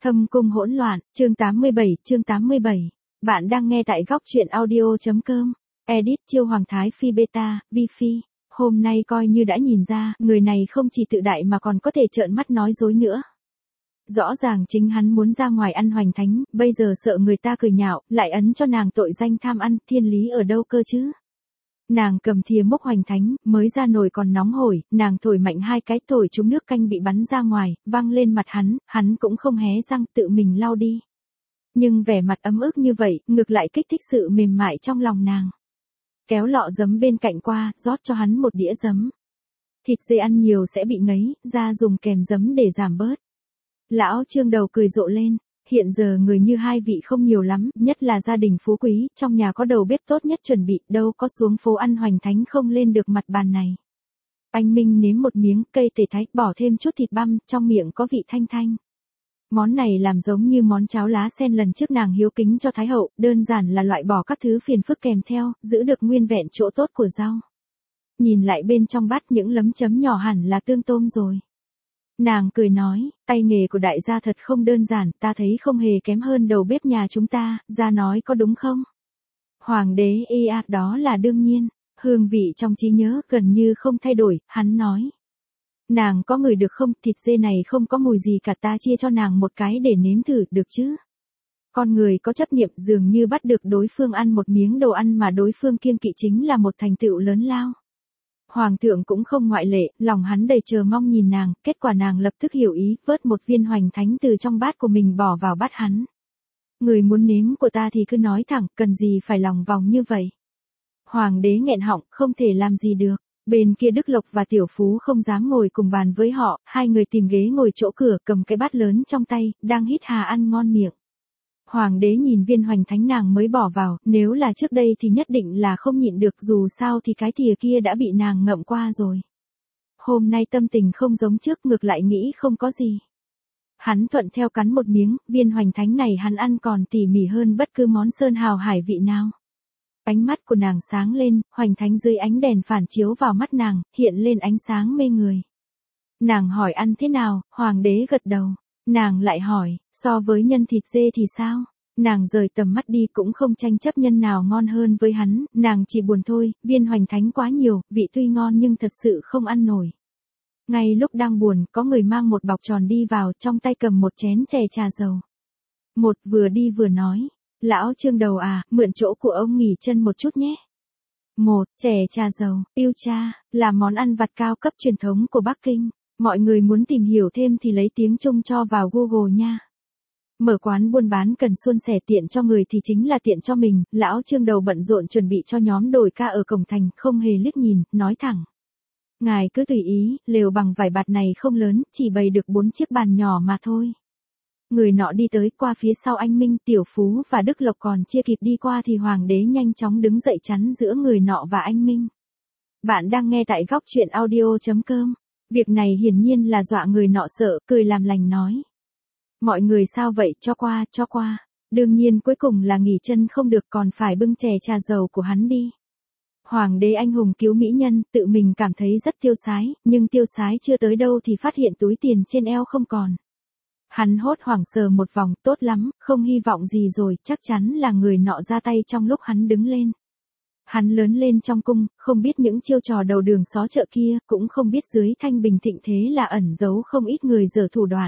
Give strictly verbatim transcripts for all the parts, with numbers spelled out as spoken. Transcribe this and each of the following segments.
Thâm cung hỗn loạn, chương tám mươi bảy, chương tám mươi bảy. Bạn đang nghe tại góc truyện audio.com. Edit Chiêu Hoàng Thái Phi Beta, Vi Phi. Hôm nay coi như đã nhìn ra, người này không chỉ tự đại mà còn có thể trợn mắt nói dối nữa. Rõ ràng chính hắn muốn ra ngoài ăn hoành thánh, bây giờ sợ người ta cười nhạo, lại ấn cho nàng tội danh tham ăn, thiên lý ở đâu cơ chứ? Nàng cầm thìa múc hoành thánh, mới ra nồi còn nóng hổi, nàng thổi mạnh hai cái, thổi trúng nước canh bị bắn ra ngoài, văng lên mặt hắn, hắn cũng không hé răng, tự mình lau đi. Nhưng vẻ mặt ấm ức như vậy, ngược lại kích thích sự mềm mại trong lòng nàng. Kéo lọ giấm bên cạnh qua, rót cho hắn một đĩa giấm. Thịt dê ăn nhiều sẽ bị ngấy, ra dùng kèm giấm để giảm bớt. Lão Trương đầu cười rộ lên. Hiện giờ người như hai vị không nhiều lắm, nhất là gia đình phú quý, trong nhà có đầu bếp tốt nhất chuẩn bị, đâu có xuống phố ăn hoành thánh không lên được mặt bàn này. Anh Minh nếm một miếng cây tể thái, bỏ thêm chút thịt băm, trong miệng có vị thanh thanh. Món này làm giống như món cháo lá sen lần trước nàng hiếu kính cho Thái hậu, đơn giản là loại bỏ các thứ phiền phức kèm theo, giữ được nguyên vẹn chỗ tốt của rau. Nhìn lại bên trong bát những lấm chấm nhỏ hẳn là tương tôm rồi. Nàng cười nói, tay nghề của đại gia thật không đơn giản, ta thấy không hề kém hơn đầu bếp nhà chúng ta, gia nói có đúng không? Hoàng đế y à, đó là đương nhiên, hương vị trong trí nhớ gần như không thay đổi, hắn nói. Nàng có ngửi được không, thịt dê này không có mùi gì cả, ta chia cho nàng một cái để nếm thử, được chứ? Con người có chấp niệm dường như bắt được đối phương ăn một miếng đồ ăn mà đối phương kiêng kỵ chính là một thành tựu lớn lao. Hoàng thượng cũng không ngoại lệ, lòng hắn đầy chờ mong nhìn nàng, kết quả nàng lập tức hiểu ý, vớt một viên hoành thánh từ trong bát của mình bỏ vào bát hắn. Người muốn nếm của ta thì cứ nói thẳng, cần gì phải lòng vòng như vậy. Hoàng đế nghẹn họng, không thể làm gì được. Bên kia Đức Lộc và Tiểu Phú không dám ngồi cùng bàn với họ, hai người tìm ghế ngồi chỗ cửa, cầm cái bát lớn trong tay, đang hít hà ăn ngon miệng. Hoàng đế nhìn viên hoành thánh nàng mới bỏ vào, nếu là trước đây thì nhất định là không nhịn được, dù sao thì cái thìa kia đã bị nàng ngậm qua rồi. Hôm nay tâm tình không giống trước, ngược lại nghĩ không có gì. Hắn thuận theo cắn một miếng, viên hoành thánh này hắn ăn còn tỉ mỉ hơn bất cứ món sơn hào hải vị nào. Ánh mắt của nàng sáng lên, hoành thánh dưới ánh đèn phản chiếu vào mắt nàng, hiện lên ánh sáng mê người. Nàng hỏi ăn thế nào, hoàng đế gật đầu. Nàng lại hỏi, so với nhân thịt dê thì sao? Nàng rời tầm mắt đi cũng không tranh chấp nhân nào ngon hơn với hắn, nàng chỉ buồn thôi, viên hoành thánh quá nhiều, vị tuy ngon nhưng thật sự không ăn nổi. Ngay lúc đang buồn, có người mang một bọc tròn đi vào, trong tay cầm một chén chè trà dầu. Một vừa đi vừa nói, lão Trương đầu à, mượn chỗ của ông nghỉ chân một chút nhé. Một, chè trà dầu, yêu cha, là món ăn vặt cao cấp truyền thống của Bắc Kinh. Mọi người muốn tìm hiểu thêm thì lấy tiếng Trung cho vào Google nha. Mở quán buôn bán cần suôn sẻ, tiện cho người thì chính là tiện cho mình, lão Trương đầu bận rộn chuẩn bị cho nhóm đổi ca ở cổng thành, không hề liếc nhìn, nói thẳng. Ngài cứ tùy ý, lều bằng vải bạt này không lớn, chỉ bày được bốn chiếc bàn nhỏ mà thôi. Người nọ đi tới, qua phía sau anh Minh, Tiểu Phú và Đức Lộc còn chưa kịp đi qua thì hoàng đế nhanh chóng đứng dậy chắn giữa người nọ và anh Minh. Bạn đang nghe tại góc truyện audio.com. Việc này hiển nhiên là dọa người nọ sợ, cười làm lành nói. Mọi người sao vậy, cho qua, cho qua. Đương nhiên cuối cùng là nghỉ chân không được, còn phải bưng chè trà dầu của hắn đi. Hoàng đế anh hùng cứu mỹ nhân, tự mình cảm thấy rất tiêu sái, nhưng tiêu sái chưa tới đâu thì phát hiện túi tiền trên eo không còn. Hắn hốt hoảng sờ một vòng, tốt lắm, không hy vọng gì rồi, chắc chắn là người nọ ra tay trong lúc hắn đứng lên. Hắn lớn lên trong cung, không biết những chiêu trò đầu đường xó chợ kia, cũng không biết dưới thanh bình thịnh thế là ẩn giấu không ít người dở thủ đoạn.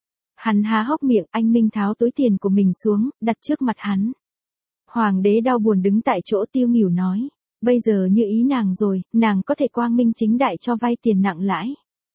Hắn há hốc miệng, anh Minh tháo túi tiền của mình xuống, đặt trước mặt hắn. Hoàng đế đau buồn đứng tại chỗ tiêu nghỉu nói, bây giờ như ý nàng rồi, nàng có thể quang minh chính đại cho vay tiền nặng lãi.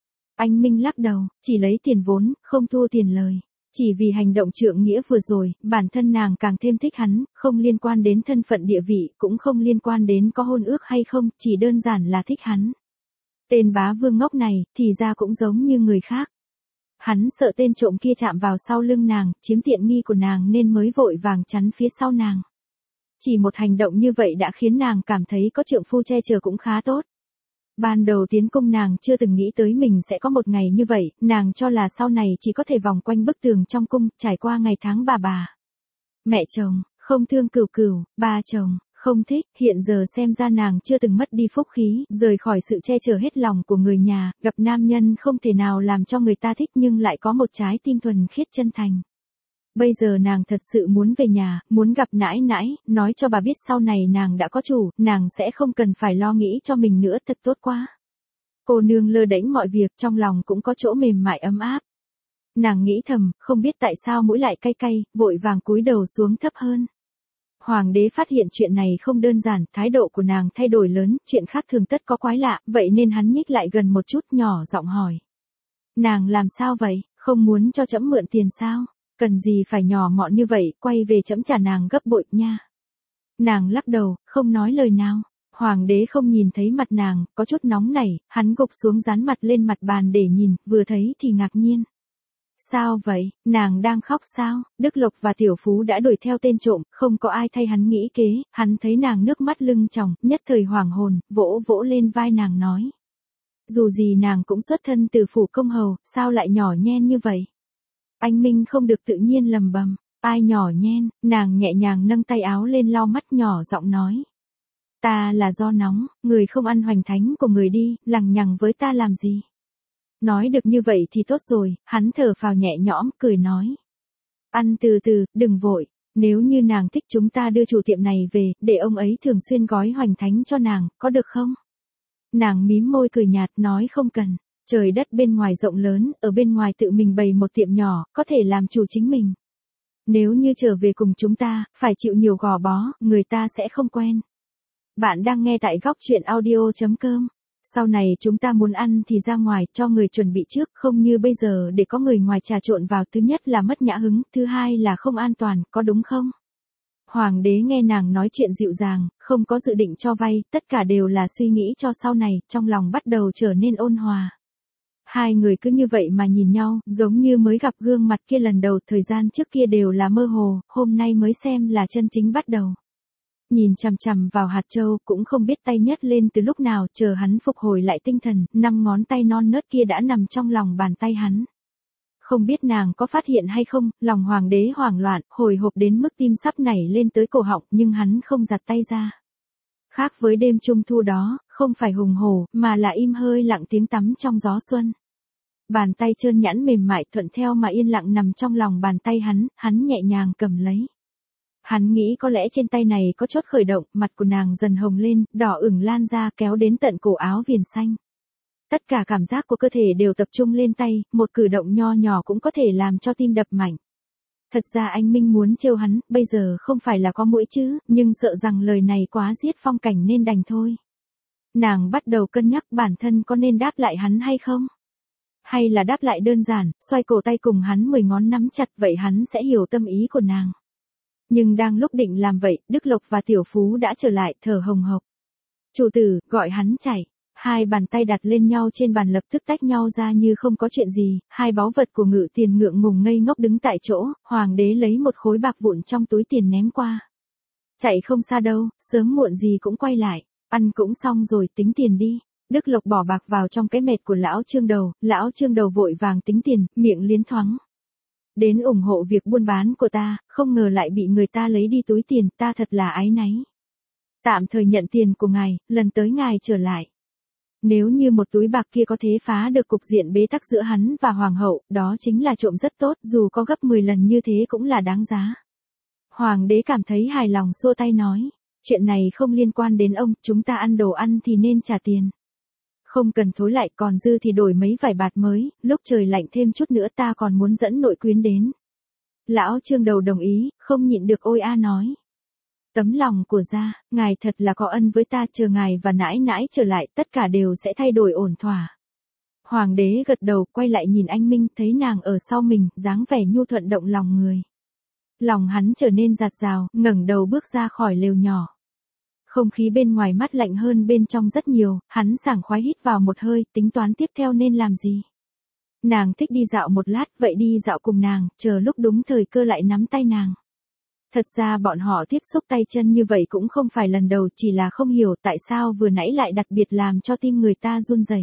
Anh Minh lắc đầu, chỉ lấy tiền vốn, không thua tiền lời. Chỉ vì hành động trượng nghĩa vừa rồi, bản thân nàng càng thêm thích hắn, không liên quan đến thân phận địa vị, cũng không liên quan đến có hôn ước hay không, chỉ đơn giản là thích hắn. Tên bá vương ngốc này, thì ra cũng giống như người khác. Hắn sợ tên trộm kia chạm vào sau lưng nàng, chiếm tiện nghi của nàng nên mới vội vàng chắn phía sau nàng. Chỉ một hành động như vậy đã khiến nàng cảm thấy có trượng phu che chở cũng khá tốt. Ban đầu tiến cung nàng chưa từng nghĩ tới mình sẽ có một ngày như vậy, nàng cho là sau này chỉ có thể vòng quanh bức tường trong cung, trải qua ngày tháng bà bà. Mẹ chồng, không thương cửu cửu, ba chồng, không thích, hiện giờ xem ra nàng chưa từng mất đi phúc khí, rời khỏi sự che chở hết lòng của người nhà, gặp nam nhân không thể nào làm cho người ta thích nhưng lại có một trái tim thuần khiết chân thành. Bây giờ nàng thật sự muốn về nhà, muốn gặp nãi nãi, nói cho bà biết sau này nàng đã có chủ, nàng sẽ không cần phải lo nghĩ cho mình nữa, thật tốt quá. Cô nương lơ đễnh mọi việc, trong lòng cũng có chỗ mềm mại ấm áp. Nàng nghĩ thầm, không biết tại sao mũi lại cay cay, vội vàng cúi đầu xuống thấp hơn. Hoàng đế phát hiện chuyện này không đơn giản, thái độ của nàng thay đổi lớn, chuyện khác thường tất có quái lạ, vậy nên hắn nhích lại gần một chút nhỏ giọng hỏi. Nàng làm sao vậy, không muốn cho trẫm mượn tiền sao? Cần gì phải nhỏ mọn như vậy, quay về trẫm trả nàng gấp bội nha. Nàng lắc đầu, không nói lời nào. Hoàng đế không nhìn thấy mặt nàng, có chút nóng nảy, hắn gục xuống dán mặt lên mặt bàn để nhìn, vừa thấy thì ngạc nhiên. Sao vậy, nàng đang khóc sao? Đức Lộc và Tiểu Phú đã đuổi theo tên trộm, không có ai thay hắn nghĩ kế, hắn thấy nàng nước mắt lưng tròng, nhất thời hoảng hồn, vỗ vỗ lên vai nàng nói. Dù gì nàng cũng xuất thân từ phủ công hầu, sao lại nhỏ nhen như vậy? Anh Minh không được tự nhiên lầm bầm, ai nhỏ nhen, nàng nhẹ nhàng nâng tay áo lên lau mắt nhỏ giọng nói. Ta là do nóng, người không ăn hoành thánh của người đi, lằng nhằng với ta làm gì? Nói được như vậy thì tốt rồi, hắn thở phào nhẹ nhõm, cười nói. Ăn từ từ, đừng vội, nếu như nàng thích chúng ta đưa chủ tiệm này về, để ông ấy thường xuyên gói hoành thánh cho nàng, có được không? Nàng mím môi cười nhạt nói không cần, trời đất bên ngoài rộng lớn, ở bên ngoài tự mình bày một tiệm nhỏ, có thể làm chủ chính mình. Nếu như trở về cùng chúng ta, phải chịu nhiều gò bó, người ta sẽ không quen. Bạn đang nghe tại góc truyện audio chấm com. Sau này chúng ta muốn ăn thì ra ngoài, cho người chuẩn bị trước, không như bây giờ để có người ngoài trà trộn vào, thứ nhất là mất nhã hứng, thứ hai là không an toàn, có đúng không? Hoàng đế nghe nàng nói chuyện dịu dàng, không có dự định cho vay, tất cả đều là suy nghĩ cho sau này, trong lòng bắt đầu trở nên ôn hòa. Hai người cứ như vậy mà nhìn nhau, giống như mới gặp gương mặt kia lần đầu, thời gian trước kia đều là mơ hồ, hôm nay mới xem là chân chính bắt đầu. Nhìn chằm chằm vào hạt châu, cũng không biết tay nhấc lên từ lúc nào, chờ hắn phục hồi lại tinh thần, năm ngón tay non nớt kia đã nằm trong lòng bàn tay hắn. Không biết nàng có phát hiện hay không, lòng hoàng đế hoảng loạn, hồi hộp đến mức tim sắp nảy lên tới cổ họng, nhưng hắn không giặt tay ra. Khác với đêm trung thu đó, không phải hùng hổ, mà là im hơi lặng tiếng tắm trong gió xuân. Bàn tay trơn nhẵn mềm mại thuận theo mà yên lặng nằm trong lòng bàn tay hắn, hắn nhẹ nhàng cầm lấy. Hắn nghĩ có lẽ trên tay này có chốt khởi động, mặt của nàng dần hồng lên, đỏ ửng lan ra kéo đến tận cổ áo viền xanh. Tất cả cảm giác của cơ thể đều tập trung lên tay, một cử động nho nhỏ cũng có thể làm cho tim đập mạnh. Thật ra anh Minh muốn trêu hắn, bây giờ không phải là có mũi chứ, nhưng sợ rằng lời này quá giết phong cảnh nên đành thôi. Nàng bắt đầu cân nhắc bản thân có nên đáp lại hắn hay không? Hay là đáp lại đơn giản, xoay cổ tay cùng hắn mười ngón nắm chặt, vậy hắn sẽ hiểu tâm ý của nàng. Nhưng đang lúc định làm vậy, Đức Lộc và Tiểu Phú đã trở lại, thở hồng hộc. Chủ tử, gọi hắn chạy. Hai bàn tay đặt lên nhau trên bàn lập tức tách nhau ra như không có chuyện gì, hai báu vật của Ngự Tiền ngượng ngùng ngây ngốc đứng tại chỗ, hoàng đế lấy một khối bạc vụn trong túi tiền ném qua. Chạy không xa đâu, sớm muộn gì cũng quay lại, ăn cũng xong rồi, tính tiền đi. Đức Lộc bỏ bạc vào trong cái mệt của lão Trương Đầu, lão Trương Đầu vội vàng tính tiền, miệng liến thoáng. Đến ủng hộ việc buôn bán của ta, không ngờ lại bị người ta lấy đi túi tiền, ta thật là áy náy. Tạm thời nhận tiền của ngài, lần tới ngài trở lại. Nếu như một túi bạc kia có thể phá được cục diện bế tắc giữa hắn và hoàng hậu, đó chính là trộm rất tốt, dù có gấp mười lần như thế cũng là đáng giá. Hoàng đế cảm thấy hài lòng xua tay nói, chuyện này không liên quan đến ông, chúng ta ăn đồ ăn thì nên trả tiền. Không cần thối lại, còn dư thì đổi mấy vải bạt mới, lúc trời lạnh thêm chút nữa ta còn muốn dẫn nội quyến đến. Lão Trương Đầu đồng ý, không nhịn được ôi a nói. Tấm lòng của gia, ngài thật là có ân với ta, chờ ngài và nãi nãi trở lại, tất cả đều sẽ thay đổi ổn thỏa. Hoàng đế gật đầu, quay lại nhìn anh Minh, thấy nàng ở sau mình, dáng vẻ nhu thuận động lòng người. Lòng hắn trở nên dạt dào, ngẩng đầu bước ra khỏi lều nhỏ. Không khí bên ngoài mát lạnh hơn bên trong rất nhiều, hắn sảng khoái hít vào một hơi, tính toán tiếp theo nên làm gì. Nàng thích đi dạo một lát, vậy đi dạo cùng nàng, chờ lúc đúng thời cơ lại nắm tay nàng. Thật ra bọn họ tiếp xúc tay chân như vậy cũng không phải lần đầu, chỉ là không hiểu tại sao vừa nãy lại đặc biệt làm cho tim người ta run rẩy.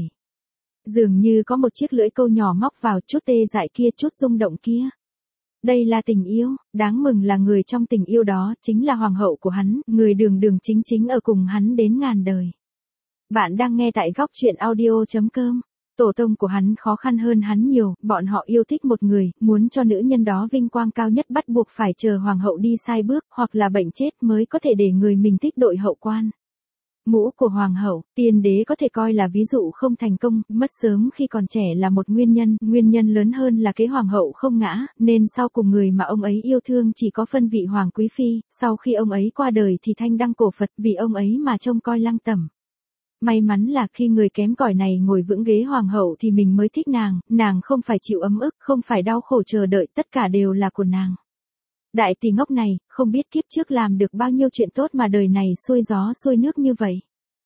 Dường như có một chiếc lưỡi câu nhỏ móc vào, chút tê dại kia, chút rung động kia. Đây là tình yêu, đáng mừng là người trong tình yêu đó chính là hoàng hậu của hắn, người đường đường chính chính ở cùng hắn đến ngàn đời. Bạn đang nghe tại góc truyện audio chấm com. Tổ tông của hắn khó khăn hơn hắn nhiều, bọn họ yêu thích một người, muốn cho nữ nhân đó vinh quang cao nhất bắt buộc phải chờ hoàng hậu đi sai bước, hoặc là bệnh chết mới có thể để người mình thích đội hậu quan. Mũ của hoàng hậu, tiên đế có thể coi là ví dụ không thành công, mất sớm khi còn trẻ là một nguyên nhân, nguyên nhân lớn hơn là kế hoàng hậu không ngã, nên sau cùng người mà ông ấy yêu thương chỉ có phân vị hoàng quý phi, sau khi ông ấy qua đời thì thanh đăng cổ Phật vì ông ấy mà trông coi Lăng Tẩm. May mắn là khi người kém cỏi này ngồi vững ghế hoàng hậu thì mình mới thích nàng, nàng không phải chịu ấm ức, không phải đau khổ chờ đợi, tất cả đều là của nàng. Đại tỷ ngốc này, không biết kiếp trước làm được bao nhiêu chuyện tốt mà đời này xuôi gió xuôi nước như vậy.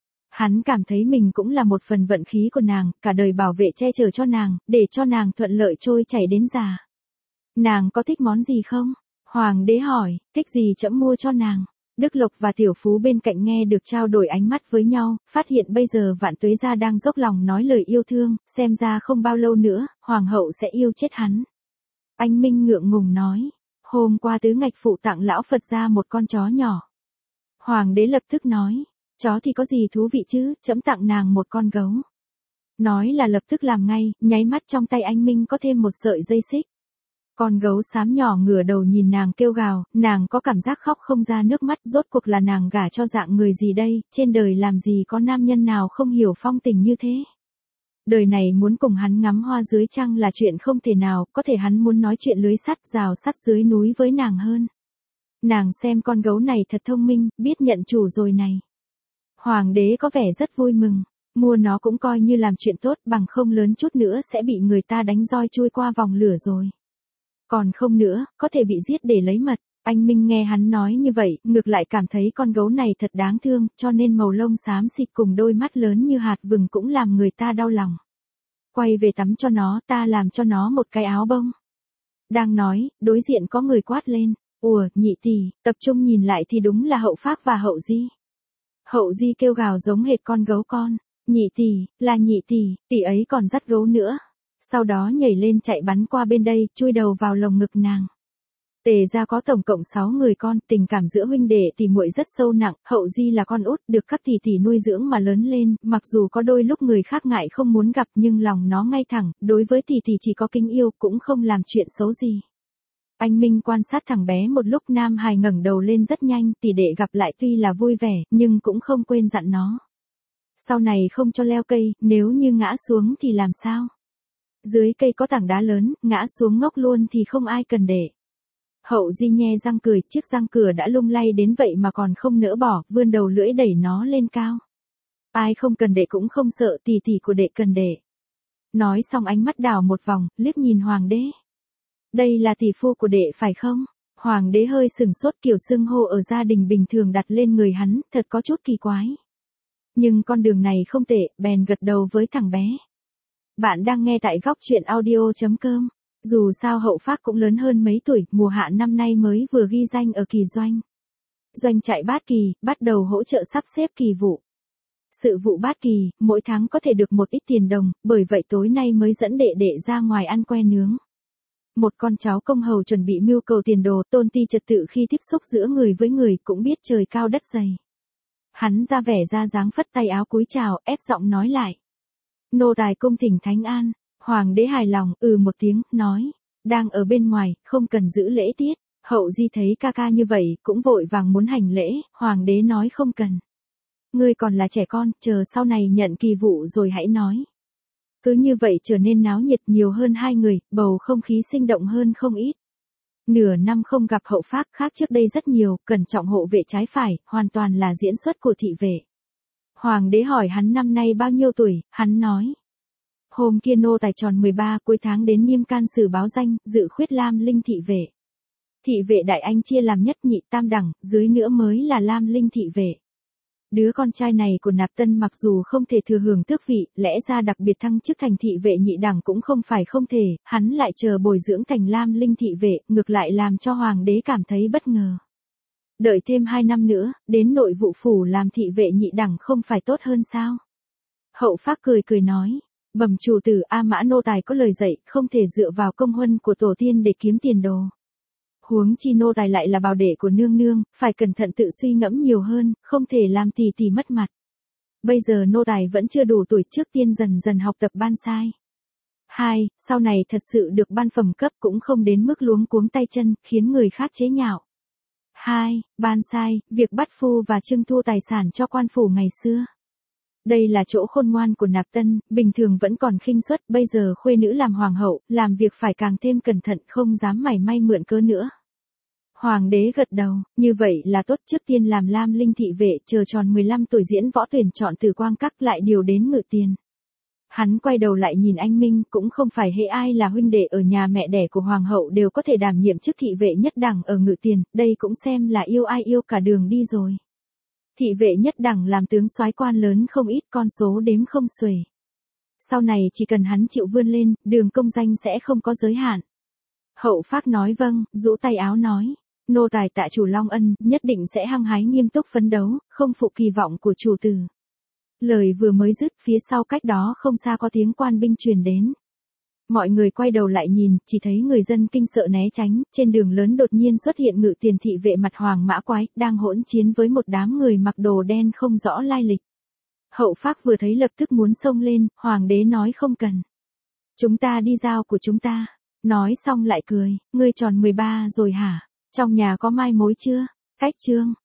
Hắn cảm thấy mình cũng là một phần vận khí của nàng, cả đời bảo vệ che chở cho nàng, để cho nàng thuận lợi trôi chảy đến già. Nàng có thích món gì không? Hoàng đế hỏi, thích gì trẫm mua cho nàng. Đức Lộc và Tiểu Phú bên cạnh nghe được trao đổi ánh mắt với nhau, phát hiện bây giờ Vạn Tuế gia đang dốc lòng nói lời yêu thương, xem ra không bao lâu nữa, hoàng hậu sẽ yêu chết hắn. Anh Minh ngượng ngùng nói, hôm qua tứ ngạch phụ tặng lão Phật gia một con chó nhỏ. Hoàng đế lập tức nói, chó thì có gì thú vị chứ, trẫm tặng nàng một con gấu. Nói là lập tức làm ngay, nháy mắt trong tay anh Minh có thêm một sợi dây xích. Con gấu xám nhỏ ngửa đầu nhìn nàng kêu gào, nàng có cảm giác khóc không ra nước mắt, rốt cuộc là nàng gả cho dạng người gì đây, trên đời làm gì có nam nhân nào không hiểu phong tình như thế. Đời này muốn cùng hắn ngắm hoa dưới trăng là chuyện không thể nào, có thể hắn muốn nói chuyện lưới sắt rào sắt dưới núi với nàng hơn. Nàng xem con gấu này thật thông minh, biết nhận chủ rồi này. Hoàng đế có vẻ rất vui mừng, mua nó cũng coi như làm chuyện tốt, bằng không lớn chút nữa sẽ bị người ta đánh roi chui qua vòng lửa rồi. Còn không nữa, có thể bị giết để lấy mật. Anh Minh nghe hắn nói như vậy, ngược lại cảm thấy con gấu này thật đáng thương, cho nên màu lông xám xịt cùng đôi mắt lớn như hạt vừng cũng làm người ta đau lòng. Quay về tắm cho nó, ta làm cho nó một cái áo bông. Đang nói, đối diện có người quát lên, ùa, nhị tỷ, tập trung nhìn lại thì đúng là Hậu Phác và Hậu Di. Hậu Di kêu gào giống hệt con gấu con, nhị tỷ, là nhị tỷ, tỷ ấy còn dắt gấu nữa. Sau đó nhảy lên chạy bắn qua bên đây, chui đầu vào lồng ngực nàng. Tề gia có tổng cộng sáu người con, tình cảm giữa huynh đệ tỷ muội rất sâu nặng, Hậu Di là con út, được các tỷ tỷ nuôi dưỡng mà lớn lên, mặc dù có đôi lúc người khác ngại không muốn gặp nhưng lòng nó ngay thẳng, đối với tỷ tỷ chỉ có kính yêu, cũng không làm chuyện xấu gì. Anh Minh quan sát thằng bé một lúc, Nam Hài ngẩng đầu lên rất nhanh, tỷ đệ gặp lại tuy là vui vẻ, nhưng cũng không quên dặn nó. Sau này không cho leo cây, nếu như ngã xuống thì làm sao? Dưới cây có tảng đá lớn, ngã xuống ngốc luôn thì không ai cần để. Hậu Di nhe răng cười, chiếc răng cửa đã lung lay đến vậy mà còn không nỡ bỏ, vươn đầu lưỡi đẩy nó lên cao. Ai không cần để cũng không sợ, tỷ tỷ của đệ cần để. Nói xong ánh mắt đảo một vòng, liếc nhìn hoàng đế. Đây là tỷ phu của đệ phải không? Hoàng đế hơi sừng sốt, kiểu xưng hô ở gia đình bình thường đặt lên người hắn, thật có chút kỳ quái. Nhưng con đường này không tệ, bèn gật đầu với thằng bé. Bạn đang nghe tại góc truyện audio chấm com. Dù sao Hậu Phác cũng lớn hơn mấy tuổi, mùa hạ năm nay mới vừa ghi danh ở kỳ doanh. Doanh trại Bát Kỳ, bắt đầu hỗ trợ sắp xếp kỳ vụ. Sự vụ Bát Kỳ, mỗi tháng có thể được một ít tiền đồng, bởi vậy tối nay mới dẫn đệ đệ ra ngoài ăn que nướng. Một con cháu công hầu chuẩn bị mưu cầu tiền đồ, tôn ti trật tự khi tiếp xúc giữa người với người, cũng biết trời cao đất dày. Hắn ra vẻ ra dáng phất tay áo cúi chào, ép giọng nói lại. Nô tài cung thỉnh thánh an. Hoàng đế hài lòng, ừ một tiếng, nói. Đang ở bên ngoài, không cần giữ lễ tiết. Hậu Di thấy ca ca như vậy, cũng vội vàng muốn hành lễ, hoàng đế nói không cần. Ngươi còn là trẻ con, chờ sau này nhận kỳ vụ rồi hãy nói. Cứ như vậy trở nên náo nhiệt, nhiều hơn hai người, bầu không khí sinh động hơn không ít. Nửa năm không gặp Hậu Phác, khác trước đây rất nhiều, cẩn trọng hộ vệ trái phải, hoàn toàn là diễn xuất của thị vệ. Hoàng đế hỏi hắn năm nay bao nhiêu tuổi, hắn nói. Hôm kia nô tài tròn mười ba, cuối tháng đến Niêm Can Sử báo danh, dự khuyết Lam Linh thị vệ. Thị vệ đại anh chia làm nhất nhị tam đẳng, dưới nữa mới là Lam Linh thị vệ. Đứa con trai này của Nạp Tân mặc dù không thể thừa hưởng tước vị, lẽ ra đặc biệt thăng chức thành thị vệ nhị đẳng cũng không phải không thể, hắn lại chờ bồi dưỡng thành Lam Linh thị vệ, ngược lại làm cho hoàng đế cảm thấy bất ngờ. Đợi thêm hai năm nữa, đến nội vụ phủ làm thị vệ nhị đẳng không phải tốt hơn sao? Hậu Phác cười cười nói, bẩm chủ tử, A Mã nô tài có lời dạy, không thể dựa vào công huân của tổ tiên để kiếm tiền đồ. Huống chi nô tài lại là bào đệ của nương nương, phải cẩn thận tự suy ngẫm nhiều hơn, không thể làm tỷ tỷ mất mặt. Bây giờ nô tài vẫn chưa đủ tuổi, trước tiên dần dần học tập ban sai. Hai, sau này thật sự được ban phẩm cấp cũng không đến mức luống cuống tay chân, khiến người khác chế nhạo. Hai, ban sai, việc bắt phu và trưng thu tài sản cho quan phủ ngày xưa. Đây là chỗ khôn ngoan của Nạp Tân, bình thường vẫn còn khinh suất, bây giờ khuê nữ làm hoàng hậu, làm việc phải càng thêm cẩn thận, không dám mảy may mượn cớ nữa. Hoàng đế gật đầu, như vậy là tốt, trước tiên làm Lam Linh thị vệ, chờ tròn mười lăm tuổi diễn võ tuyển chọn từ Quang Các lại điều đến Ngự Tiền. Hắn quay đầu lại nhìn anh Minh, cũng không phải hễ ai là huynh đệ ở nhà mẹ đẻ của hoàng hậu đều có thể đảm nhiệm chức thị vệ nhất đẳng ở Ngự Tiền, đây cũng xem là yêu ai yêu cả đường đi rồi. Thị vệ nhất đẳng làm tướng soái quan lớn không ít, con số đếm không xuể. Sau này chỉ cần hắn chịu vươn lên, đường công danh sẽ không có giới hạn. Hậu Phác nói vâng, rũ tay áo nói, nô tài tạ chủ Long ân, nhất định sẽ hăng hái nghiêm túc phấn đấu, không phụ kỳ vọng của chủ tử. Lời vừa mới dứt, phía sau cách đó không xa có tiếng quan binh truyền đến. Mọi người quay đầu lại nhìn, chỉ thấy người dân kinh sợ né tránh, trên đường lớn đột nhiên xuất hiện Ngự Tiền thị vệ mặt hoàng mã quái, đang hỗn chiến với một đám người mặc đồ đen không rõ lai lịch. Hậu Phác vừa thấy lập tức muốn xông lên, hoàng đế nói không cần. Chúng ta đi giao của chúng ta. Nói xong lại cười, ngươi tròn mười ba rồi hả? Trong nhà có mai mối chưa? Cách chương.